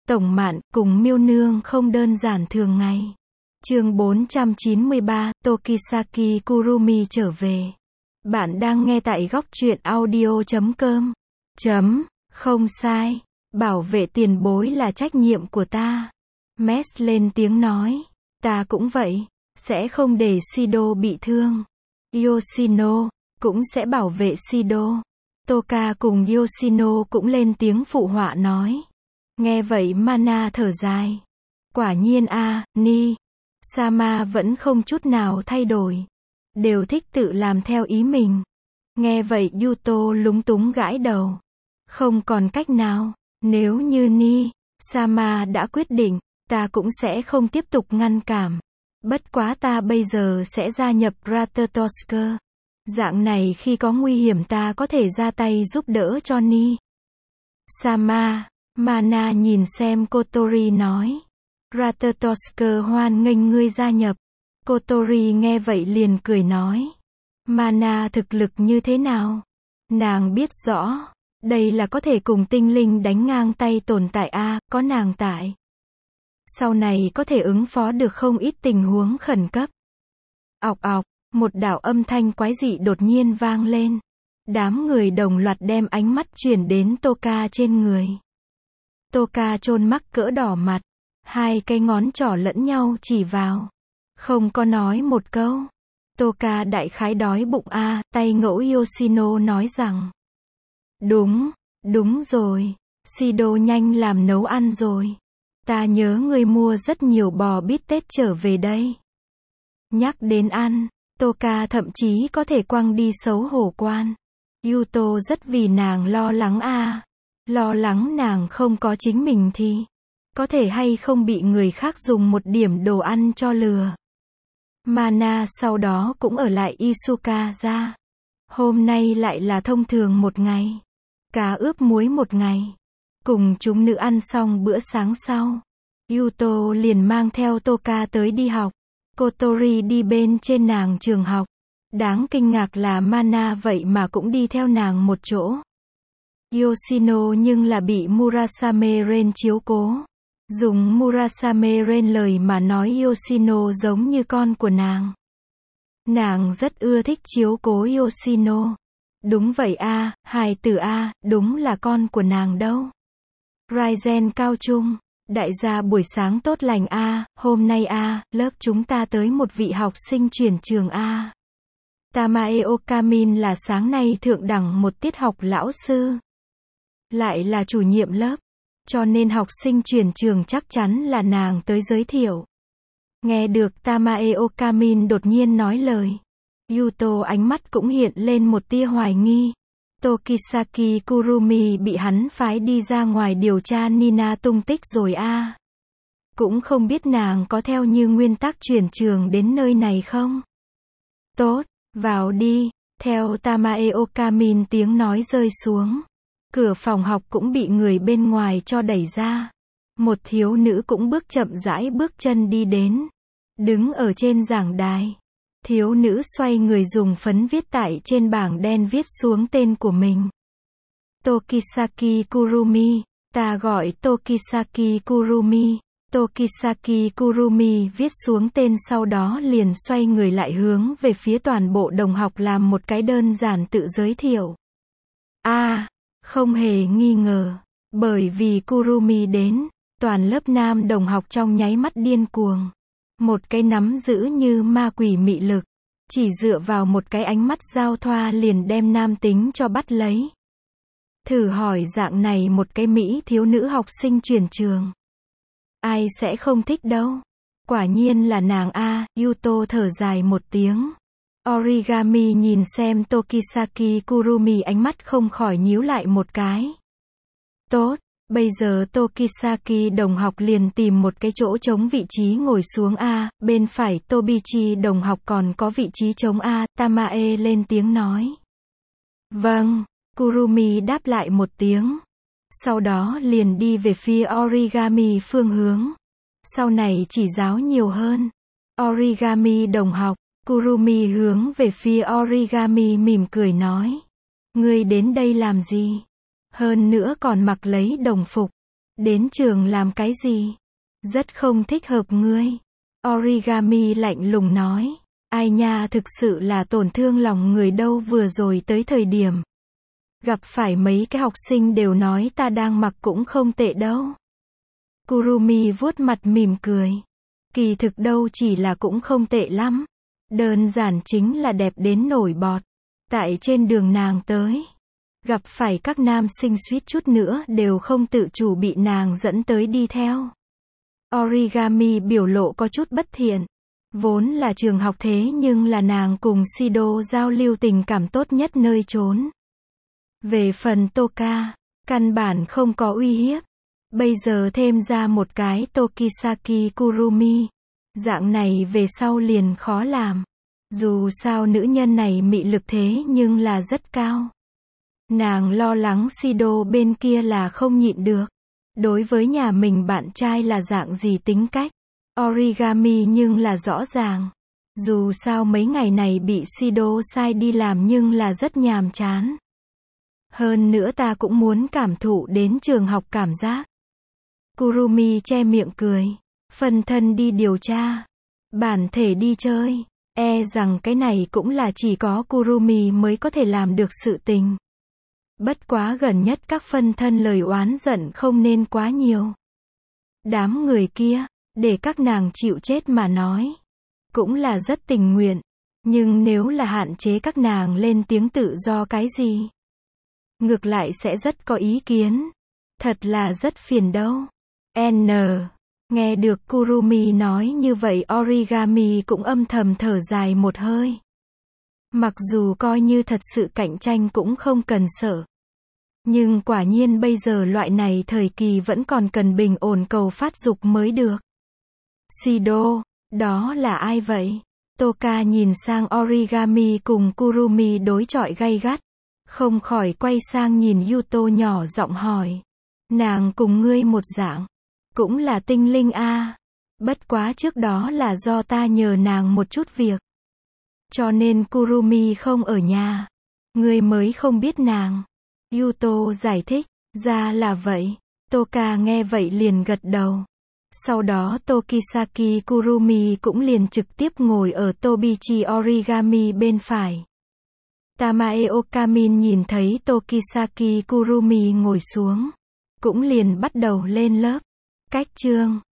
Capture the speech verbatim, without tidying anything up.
Tổng Mạn, cùng Miêu Nương không đơn giản thường ngày. Chương bốn trăm chín mươi ba, Tokisaki Kurumi trở về. Bạn đang nghe tại góc truyện audio chấm com. Chấm, không sai. Bảo vệ tiền bối là trách nhiệm của ta. Mess lên tiếng nói. Ta cũng vậy. Sẽ không để Shido bị thương. Yoshino, cũng sẽ bảo vệ Shido. Toka cùng Yoshino cũng lên tiếng phụ họa nói. Nghe vậy Mana thở dài. Quả nhiên a, Ni. Sama vẫn không chút nào thay đổi. Đều thích tự làm theo ý mình. Nghe vậy Yuto lúng túng gãi đầu. Không còn cách nào. Nếu như Ni, Sama đã quyết định, ta cũng sẽ không tiếp tục ngăn cản. Bất quá ta bây giờ sẽ gia nhập Ratatosker. Dạng này khi có nguy hiểm ta có thể ra tay giúp đỡ cho Ni. Sama, Mana nhìn xem Kotori nói. Ratatosker hoan nghênh ngươi gia nhập. Kotori nghe vậy liền cười nói. Mana thực lực như thế nào? Nàng biết rõ. Đây là có thể cùng tinh linh đánh ngang tay tồn tại a, có nàng tại. Sau này có thể ứng phó được không ít tình huống khẩn cấp. Ọc ọc, một đạo âm thanh quái dị đột nhiên vang lên. Đám người đồng loạt đem ánh mắt chuyển đến Toka trên người. Toka trôn mắc cỡ đỏ mặt. Hai cái ngón trỏ lẫn nhau chỉ vào. Không có nói một câu. Toka đại khái đói bụng a, tay ngẫu Yoshino nói rằng. Đúng, đúng rồi. Shido nhanh làm nấu ăn rồi. Ta nhớ người mua rất nhiều bò bít tết trở về đây. Nhắc đến ăn, Toka thậm chí có thể quăng đi xấu hổ quan. Yuto rất vì nàng lo lắng a. Lo lắng nàng không có chính mình thì có thể hay không bị người khác dùng một điểm đồ ăn cho lừa. Mana sau đó cũng ở lại Isuka ra. Hôm nay lại là thông thường một ngày. Cá ướp muối một ngày. Cùng chúng nữ ăn xong bữa sáng sau. Yuto liền mang theo Toka tới đi học. Kotori đi bên trên nàng trường học. Đáng kinh ngạc là Mana vậy mà cũng đi theo nàng một chỗ. Yoshino nhưng là bị Murasame Ren chiếu cố. Dùng Murasame Ren lời mà nói Yoshino giống như con của nàng. Nàng rất ưa thích chiếu cố Yoshino. Đúng vậy a, hài tử a, đúng là con của nàng đâu. Raizen cao trung, đại gia buổi sáng tốt lành a, hôm nay a, lớp chúng ta tới một vị học sinh chuyển trường a. Tamae Okamin là sáng nay thượng đẳng một tiết học lão sư. Lại là chủ nhiệm lớp. Cho nên học sinh chuyển trường chắc chắn là nàng tới giới thiệu. Nghe được Tamae Okamin đột nhiên nói lời. Yuto ánh mắt cũng hiện lên một tia hoài nghi. Tokisaki Kurumi bị hắn phái đi ra ngoài điều tra Nina tung tích rồi a. Cũng không biết nàng có theo như nguyên tắc chuyển trường đến nơi này không? Tốt, vào đi. Theo Tamae Okamin tiếng nói rơi xuống. Cửa phòng học cũng bị người bên ngoài cho đẩy ra. Một thiếu nữ cũng bước chậm rãi bước chân đi đến. Đứng ở trên giảng đài. Thiếu nữ xoay người dùng phấn viết tại trên bảng đen viết xuống tên của mình. Tokisaki Kurumi. Ta gọi Tokisaki Kurumi. Tokisaki Kurumi viết xuống tên sau đó liền xoay người lại hướng về phía toàn bộ đồng học làm một cái đơn giản tự giới thiệu. A. À, không hề nghi ngờ. Bởi vì Kurumi đến, toàn lớp nam đồng học trong nháy mắt điên cuồng. Một cái nắm giữ như ma quỷ mị lực. Chỉ dựa vào một cái ánh mắt giao thoa liền đem nam tính cho bắt lấy. Thử hỏi dạng này một cái mỹ thiếu nữ học sinh chuyển trường. Ai sẽ không thích đâu. Quả nhiên là nàng a, Yuto thở dài một tiếng. Origami nhìn xem Tokisaki Kurumi ánh mắt không khỏi nhíu lại một cái. Tốt, bây giờ Tokisaki đồng học liền tìm một cái chỗ trống vị trí ngồi xuống a, bên phải Tobichi đồng học còn có vị trí trống a, Tamae lên tiếng nói. Vâng, Kurumi đáp lại một tiếng. Sau đó liền đi về phía Origami phương hướng. Sau này chỉ giáo nhiều hơn. Origami đồng học. Kurumi hướng về phía Origami mỉm cười nói. Ngươi đến đây làm gì? Hơn nữa còn mặc lấy đồng phục. Đến trường làm cái gì? Rất không thích hợp ngươi. Origami lạnh lùng nói. Ai nha, thực sự là tổn thương lòng người đâu, vừa rồi tới thời điểm gặp phải mấy cái học sinh đều nói ta đang mặc cũng không tệ đâu. Kurumi vuốt mặt mỉm cười. Kỳ thực đâu chỉ là cũng không tệ lắm. Đơn giản chính là đẹp đến nổi bọt. Tại trên đường nàng tới, gặp phải các nam sinh suýt chút nữa đều không tự chủ bị nàng dẫn tới đi theo. Origami biểu lộ có chút bất thiện. Vốn là trường học thế nhưng là nàng cùng Shido giao lưu tình cảm tốt nhất nơi trốn. Về phần Toka, căn bản không có uy hiếp. Bây giờ thêm ra một cái Tokisaki Kurumi. Dạng này về sau liền khó làm. Dù sao nữ nhân này mị lực thế nhưng là rất cao. Nàng lo lắng Shido bên kia là không nhịn được. Đối với nhà mình bạn trai là dạng gì tính cách. Origami nhưng là rõ ràng. Dù sao mấy ngày này bị Shido sai đi làm nhưng là rất nhàm chán. Hơn nữa ta cũng muốn cảm thụ đến trường học cảm giác. Kurumi che miệng cười. Phân thân đi điều tra. Bản thể đi chơi. E rằng cái này cũng là chỉ có Kurumi mới có thể làm được sự tình. Bất quá gần nhất các phân thân lời oán giận không nên quá nhiều. Đám người kia, để các nàng chịu chết mà nói. Cũng là rất tình nguyện. Nhưng nếu là hạn chế các nàng lên tiếng tự do cái gì? Ngược lại sẽ rất có ý kiến. Thật là rất phiền đâu. N. Nghe được Kurumi nói như vậy, Origami cũng âm thầm thở dài một hơi. Mặc dù coi như thật sự cạnh tranh cũng không cần sợ. Nhưng quả nhiên bây giờ loại này thời kỳ vẫn còn cần bình ổn cầu phát dục mới được. Shido, đó là ai vậy? Toka nhìn sang Origami cùng Kurumi đối chọi gay gắt. Không khỏi quay sang nhìn Yuto nhỏ giọng hỏi. Nàng cùng ngươi một dạng. Cũng là tinh linh a. Bất quá trước đó là do ta nhờ nàng một chút việc. Cho nên Kurumi không ở nhà. Ngươi mới không biết nàng. Yuto giải thích. Ra là vậy. Toka nghe vậy liền gật đầu. Sau đó Tokisaki Kurumi cũng liền trực tiếp ngồi ở Tobichi Origami bên phải. Tamae Okamin nhìn thấy Tokisaki Kurumi ngồi xuống. Cũng liền bắt đầu lên lớp. Cách chương